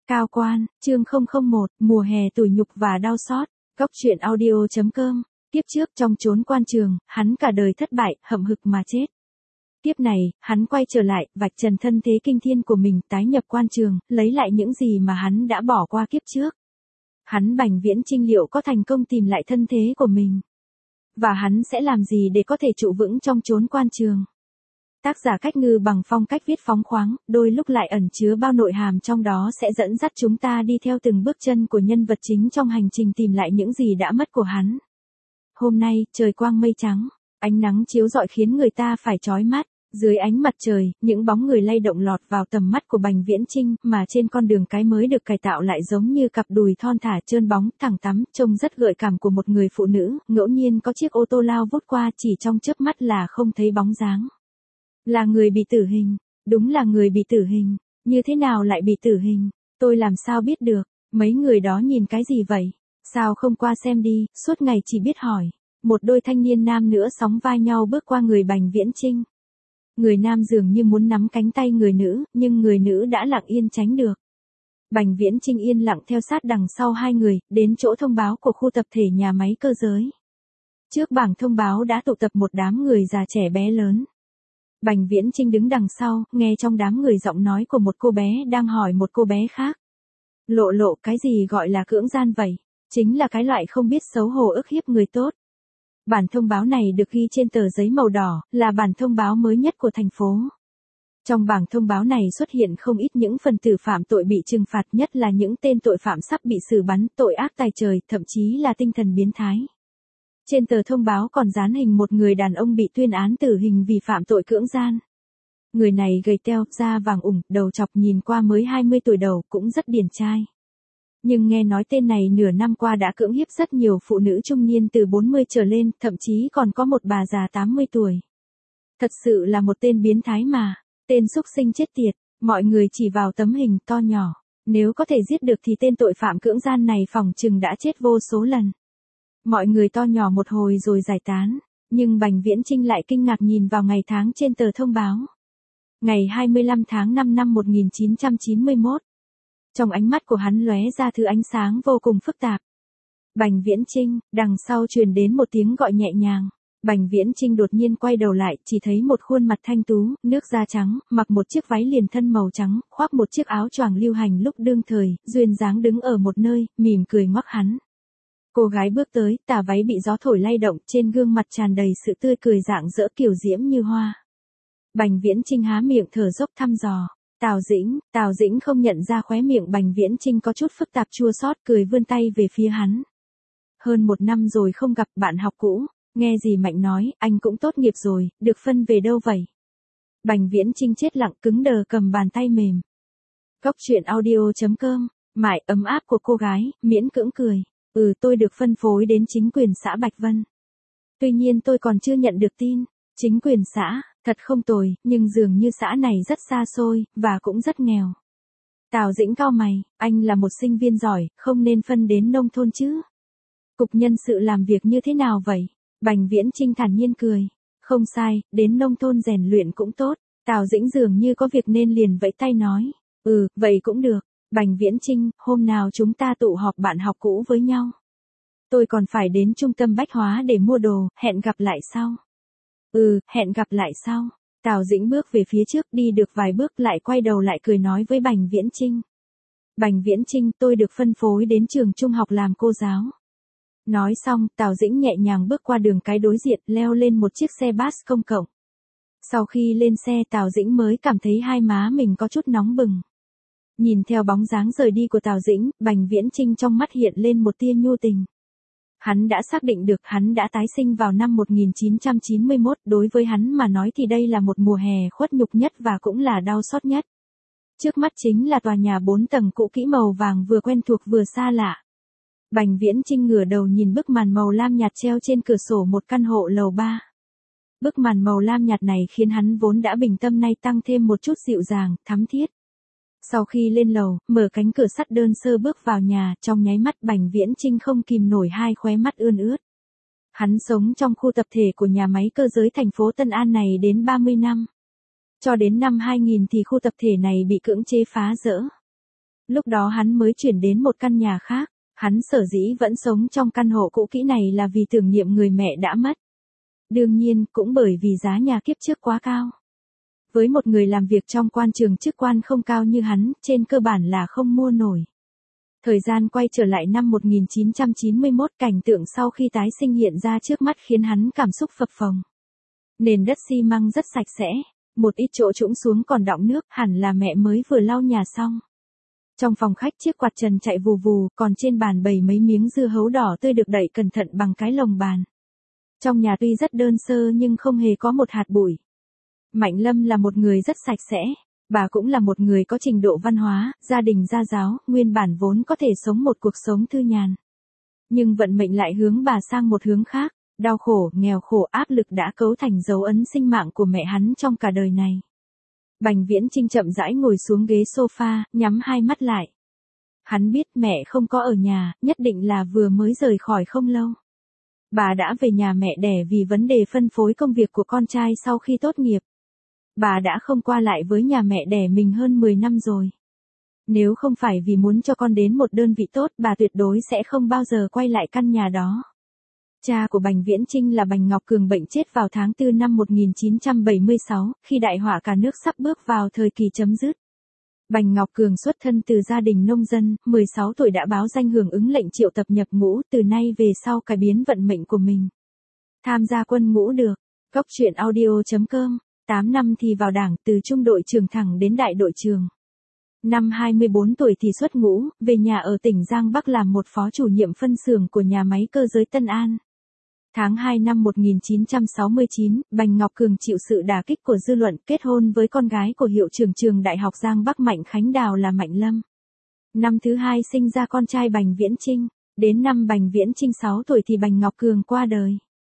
Cao quan, chương 001, mùa hè tủi nhục và đau xót. Góc truyện audio.com. Tiếp trước trong chốn quan trường, hắn cả đời thất bại, hậm hực mà chết. Tiếp này, hắn quay trở lại, vạch trần thân thế kinh thiên của mình, tái nhập quan trường, lấy lại những gì mà hắn đã bỏ qua kiếp trước. Hắn Bành Viễn Chinh liệu có thành công tìm lại thân thế của mình? Và hắn sẽ làm gì để có thể trụ vững trong chốn quan trường? Tác giả Cách Ngư bằng phong cách viết phóng khoáng, đôi lúc lại ẩn chứa bao nội hàm trong đó sẽ dẫn dắt chúng ta đi theo từng bước chân của nhân vật chính trong hành trình tìm lại những gì đã mất của hắn. Hôm nay, trời quang mây trắng, ánh nắng chiếu rọi khiến người ta phải chói mắt. Dưới ánh mặt trời, những bóng người lay động lọt vào tầm mắt của Bành Viễn Chinh, mà trên con đường cái mới được cải tạo lại giống như cặp đùi thon thả trơn bóng, thẳng tắp, trông rất gợi cảm của một người phụ nữ. Ngẫu nhiên có chiếc ô tô lao vút qua, chỉ trong chớp mắt là không thấy bóng dáng. Là người bị tử hình, đúng là người bị tử hình, như thế nào lại bị tử hình, tôi làm sao biết được, mấy người đó nhìn cái gì vậy, sao không qua xem đi, suốt ngày chỉ biết hỏi. Một đôi thanh niên nam nữa sóng vai nhau bước qua người Bành Viễn Chinh. Người nam dường như muốn nắm cánh tay người nữ, nhưng người nữ đã lặng yên tránh được. Bành Viễn Chinh yên lặng theo sát đằng sau hai người, đến chỗ thông báo của khu tập thể nhà máy cơ giới. Trước bảng thông báo đã tụ tập một đám người già trẻ bé lớn. Bành Viễn Chinh đứng đằng sau, nghe trong đám người giọng nói của một cô bé đang hỏi một cô bé khác. Lộ, cái gì gọi là cưỡng gian vậy? Chính là cái loại không biết xấu hổ ức hiếp người tốt. Bản thông báo này được ghi trên tờ giấy màu đỏ, là bản thông báo mới nhất của thành phố. Trong bảng thông báo này xuất hiện không ít những phần tử phạm tội bị trừng phạt, nhất là những tên tội phạm sắp bị xử bắn, tội ác tày trời, thậm chí là tinh thần biến thái. Trên tờ thông báo còn dán hình một người đàn ông bị tuyên án tử hình vì phạm tội cưỡng gian. Người này gầy teo, da vàng ủng, đầu chọc, nhìn qua mới 20 tuổi đầu, cũng rất điển trai. Nhưng nghe nói tên này nửa năm qua đã cưỡng hiếp rất nhiều phụ nữ trung niên từ 40 trở lên, thậm chí còn có một bà già 80 tuổi. Thật sự là một tên biến thái mà, tên xúc sinh chết tiệt, mọi người chỉ vào tấm hình to nhỏ. Nếu có thể giết được thì tên tội phạm cưỡng gian này phỏng chừng đã chết vô số lần. Mọi người to nhỏ một hồi rồi giải tán, nhưng Bành Viễn Chinh lại kinh ngạc nhìn vào ngày tháng trên tờ thông báo. Ngày 25 tháng 5 năm 1991. Trong ánh mắt của hắn lóe ra thứ ánh sáng vô cùng phức tạp. Bành Viễn Chinh, đằng sau truyền đến một tiếng gọi nhẹ nhàng. Bành Viễn Chinh đột nhiên quay đầu lại, chỉ thấy một khuôn mặt thanh tú, nước da trắng, mặc một chiếc váy liền thân màu trắng, khoác một chiếc áo choàng lưu hành lúc đương thời, duyên dáng đứng ở một nơi, mỉm cười ngoắc hắn. Cô gái bước tới, tà váy bị gió thổi lay động, trên gương mặt tràn đầy sự tươi cười rạng rỡ kiều diễm như hoa. Bành Viễn Chinh há miệng thở dốc thăm dò. Tào Dĩnh không nhận ra khóe miệng Bành Viễn Chinh có chút phức tạp chua xót, cười vươn tay về phía hắn. Hơn 1 năm rồi không gặp, bạn học cũ, nghe dì Mạnh nói, anh cũng tốt nghiệp rồi, được phân về đâu vậy? Bành Viễn Chinh chết lặng cứng đờ cầm bàn tay mềm. Góc truyện audio.com, mải ấm áp của cô gái, miễn cưỡng cười. Tôi được phân phối đến chính quyền xã Bạch Vân. Tuy nhiên tôi còn chưa nhận được tin. Chính quyền xã, thật không tồi, nhưng dường như xã này rất xa xôi, và cũng rất nghèo. Tào Dĩnh cau mày, anh là một sinh viên giỏi, không nên phân đến nông thôn chứ. Cục nhân sự làm việc như thế nào vậy? Bành Viễn Chinh thản nhiên cười. Không sai, đến nông thôn rèn luyện cũng tốt. Tào Dĩnh dường như có việc nên liền vẫy tay nói. Vậy cũng được. Bành Viễn Chinh, hôm nào chúng ta tụ họp bạn học cũ với nhau. Tôi còn phải đến trung tâm bách hóa để mua đồ, hẹn gặp lại sau. Hẹn gặp lại sau. Tào Dĩnh bước về phía trước, đi được vài bước lại quay đầu lại cười nói với Bành Viễn Chinh. Bành Viễn Chinh, tôi được phân phối đến trường trung học làm cô giáo. Nói xong, Tào Dĩnh nhẹ nhàng bước qua đường cái đối diện, leo lên một chiếc xe bus công cộng. Sau khi lên xe, Tào Dĩnh mới cảm thấy hai má mình có chút nóng bừng. Nhìn theo bóng dáng rời đi của Tào Dĩnh, Bành Viễn Chinh trong mắt hiện lên một tia nhu tình. Hắn đã xác định được hắn đã tái sinh vào năm 1991, đối với hắn mà nói thì đây là một mùa hè khuất nhục nhất và cũng là đau xót nhất. Trước mắt chính là tòa nhà 4 tầng cũ kỹ màu vàng vừa quen thuộc vừa xa lạ. Bành Viễn Chinh ngửa đầu nhìn bức màn màu lam nhạt treo trên cửa sổ một căn hộ lầu 3. Bức màn màu lam nhạt này khiến hắn vốn đã bình tâm nay tăng thêm một chút dịu dàng, thắm thiết. Sau khi lên lầu, mở cánh cửa sắt đơn sơ bước vào nhà, trong nháy mắt Bành Viễn Chinh không kìm nổi hai khóe mắt ươn ướt. Hắn sống trong khu tập thể của nhà máy cơ giới thành phố Tân An này đến 30 năm. Cho đến năm 2000 thì khu tập thể này bị cưỡng chế phá rỡ. Lúc đó hắn mới chuyển đến một căn nhà khác, hắn sở dĩ vẫn sống trong căn hộ cũ kỹ này là vì tưởng niệm người mẹ đã mất. Đương nhiên, cũng bởi vì giá nhà kiếp trước quá cao. Với một người làm việc trong quan trường chức quan không cao như hắn, trên cơ bản là không mua nổi. Thời gian quay trở lại năm 1991, cảnh tượng sau khi tái sinh hiện ra trước mắt khiến hắn cảm xúc phập phồng. Nền đất xi măng rất sạch sẽ, một ít chỗ trũng xuống còn đọng nước, hẳn là mẹ mới vừa lau nhà xong. Trong phòng khách chiếc quạt trần chạy vù vù, còn trên bàn bày mấy miếng dưa hấu đỏ tươi được đậy cẩn thận bằng cái lồng bàn. Trong nhà tuy rất đơn sơ nhưng không hề có một hạt bụi. Mạnh Lâm là một người rất sạch sẽ, bà cũng là một người có trình độ văn hóa, gia đình gia giáo, nguyên bản vốn có thể sống một cuộc sống thư nhàn. Nhưng vận mệnh lại hướng bà sang một hướng khác, đau khổ, nghèo khổ, áp lực đã cấu thành dấu ấn sinh mạng của mẹ hắn trong cả đời này. Bành Viễn Chinh chậm rãi ngồi xuống ghế sofa, nhắm hai mắt lại. Hắn biết mẹ không có ở nhà, nhất định là vừa mới rời khỏi không lâu. Bà đã về nhà mẹ đẻ vì vấn đề phân phối công việc của con trai sau khi tốt nghiệp. Bà đã không qua lại với nhà mẹ đẻ mình hơn 10 năm rồi. Nếu không phải vì muốn cho con đến một đơn vị tốt, bà tuyệt đối sẽ không bao giờ quay lại căn nhà đó. Cha của Bành Viễn Chinh là Bành Ngọc Cường bệnh chết vào tháng 4 năm 1976, khi đại họa cả nước sắp bước vào thời kỳ chấm dứt. Bành Ngọc Cường xuất thân từ gia đình nông dân, 16 tuổi đã báo danh hưởng ứng lệnh triệu tập nhập ngũ, từ nay về sau cải biến vận mệnh của mình. Tham gia quân ngũ được. Góc truyện audio.com, 8 năm thì vào đảng, từ trung đội trưởng thẳng đến đại đội trưởng. Năm 24 tuổi thì xuất ngũ, về nhà ở tỉnh Giang Bắc làm một phó chủ nhiệm phân xưởng của nhà máy cơ giới Tân An. Tháng 2 năm 1969, Bành Ngọc Cường chịu sự đả kích của dư luận, kết hôn với con gái của hiệu trưởng trường Đại học Giang Bắc Mạnh Khánh Đào là Mạnh Lâm. Năm thứ hai sinh ra con trai Bành Viễn Chinh, đến năm Bành Viễn Chinh 6 tuổi thì Bành Ngọc Cường qua đời.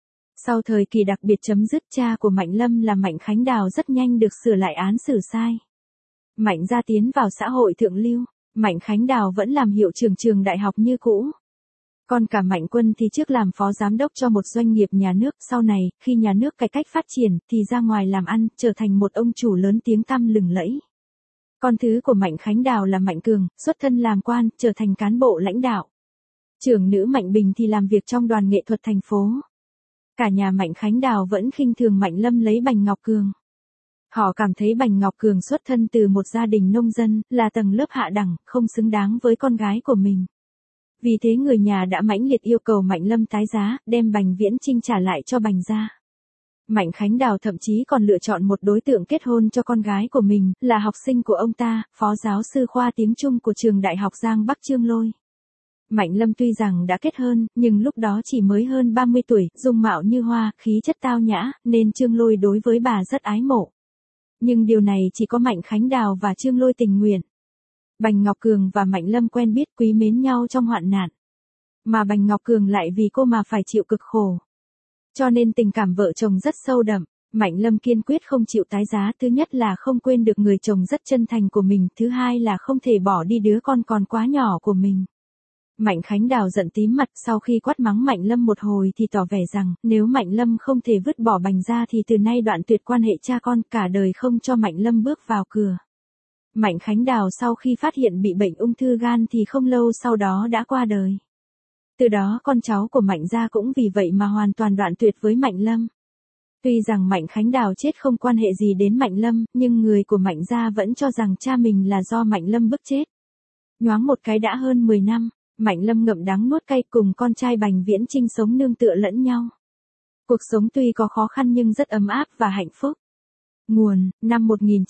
Sau thời kỳ đặc biệt chấm dứt, cha của Mạnh Lâm là Mạnh Khánh Đào rất nhanh được sửa lại án xử sai. Mạnh gia tiến vào xã hội thượng lưu, Mạnh Khánh Đào vẫn làm hiệu trưởng trường đại học như cũ. Còn cả Mạnh Quân thì trước làm phó giám đốc cho một doanh nghiệp nhà nước, sau này, khi nhà nước cải cách phát triển, thì ra ngoài làm ăn, trở thành một ông chủ lớn tiếng tăm lừng lẫy. Con thứ của Mạnh Khánh Đào là Mạnh Cường, xuất thân làm quan, trở thành cán bộ lãnh đạo. Trưởng nữ Mạnh Bình thì làm việc trong đoàn nghệ thuật thành phố. Cả nhà Mạnh Khánh Đào vẫn khinh thường Mạnh Lâm lấy Bành Ngọc Cường. Họ cảm thấy Bành Ngọc Cường xuất thân từ một gia đình nông dân, là tầng lớp hạ đẳng, không xứng đáng với con gái của mình. Vì thế người nhà đã mãnh liệt yêu cầu Mạnh Lâm tái giá, đem Bành Viễn Chinh trả lại cho Bành gia. Mạnh Khánh Đào thậm chí còn lựa chọn một đối tượng kết hôn cho con gái của mình, là học sinh của ông ta, phó giáo sư khoa tiếng Trung của trường Đại học Giang Bắc Trương Lôi. Mạnh Lâm tuy rằng đã kết hôn, nhưng lúc đó chỉ mới hơn 30 tuổi, dung mạo như hoa, khí chất tao nhã, nên Trương Lôi đối với bà rất ái mộ. Nhưng điều này chỉ có Mạnh Khánh Đào và Trương Lôi tình nguyện. Bành Ngọc Cường và Mạnh Lâm quen biết quý mến nhau trong hoạn nạn. Mà Bành Ngọc Cường lại vì cô mà phải chịu cực khổ. Cho nên tình cảm vợ chồng rất sâu đậm. Mạnh Lâm kiên quyết không chịu tái giá, thứ nhất là không quên được người chồng rất chân thành của mình, thứ hai là không thể bỏ đi đứa con còn quá nhỏ của mình. Mạnh Khánh Đào giận tím mặt, sau khi quát mắng Mạnh Lâm một hồi thì tỏ vẻ rằng, nếu Mạnh Lâm không thể vứt bỏ Bành gia thì từ nay đoạn tuyệt quan hệ cha con, cả đời không cho Mạnh Lâm bước vào cửa. Mạnh Khánh Đào sau khi phát hiện bị bệnh ung thư gan thì không lâu sau đó đã qua đời. Từ đó con cháu của Mạnh gia cũng vì vậy mà hoàn toàn đoạn tuyệt với Mạnh Lâm. Tuy rằng Mạnh Khánh Đào chết không quan hệ gì đến Mạnh Lâm, nhưng người của Mạnh gia vẫn cho rằng cha mình là do Mạnh Lâm bức chết. Nhoáng một cái đã hơn 10 năm, Mạnh Lâm ngậm đắng nuốt cay cùng con trai Bành Viễn Chinh sống nương tựa lẫn nhau. Cuộc sống tuy có khó khăn nhưng rất ấm áp và hạnh phúc. Nguồn, năm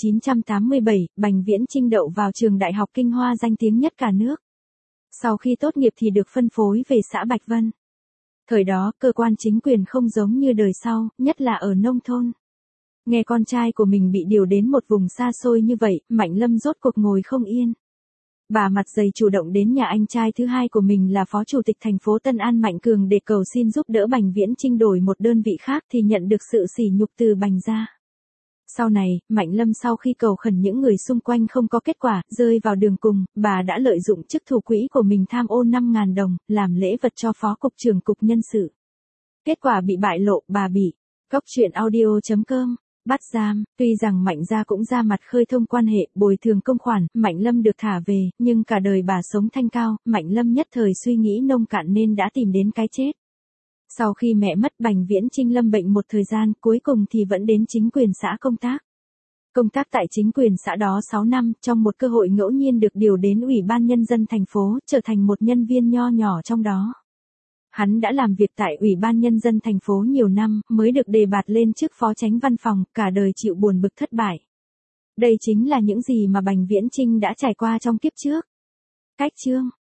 1987, Bành Viễn Chinh đậu vào trường Đại học Kinh Hoa danh tiếng nhất cả nước. Sau khi tốt nghiệp thì được phân phối về xã Bạch Vân. Thời đó, cơ quan chính quyền không giống như đời sau, nhất là ở nông thôn. Nghe con trai của mình bị điều đến một vùng xa xôi như vậy, Mạnh Lâm rốt cuộc ngồi không yên. Bà mặt dày chủ động đến nhà anh trai thứ hai của mình là phó chủ tịch thành phố Tân An Mạnh Cường để cầu xin giúp đỡ Bành Viễn Chinh đổi một đơn vị khác thì nhận được sự sỉ nhục từ Bành gia. Sau này, Mạnh Lâm sau khi cầu khẩn những người xung quanh không có kết quả, rơi vào đường cùng, bà đã lợi dụng chức thủ quỹ của mình tham ô 5.000 đồng, làm lễ vật cho phó cục trưởng cục nhân sự. Kết quả bị bại lộ, bà bị. Góc truyện audio.com Bắt giam, tuy rằng Mạnh gia cũng ra mặt khơi thông quan hệ, bồi thường công khoản, Mạnh Lâm được thả về, nhưng cả đời bà sống thanh cao, Mạnh Lâm nhất thời suy nghĩ nông cạn nên đã tìm đến cái chết. Sau khi mẹ mất Bành Viễn Chinh lâm bệnh một thời gian, cuối cùng thì vẫn đến chính quyền xã công tác. Công tác tại chính quyền xã đó 6 năm, trong một cơ hội ngẫu nhiên được điều đến Ủy ban Nhân dân thành phố, trở thành một nhân viên nho nhỏ trong đó. Hắn đã làm việc tại Ủy ban Nhân dân thành phố nhiều năm, mới được đề bạt lên chức phó chánh văn phòng, cả đời chịu buồn bực thất bại. Đây chính là những gì mà Bành Viễn Chinh đã trải qua trong kiếp trước. Cách chương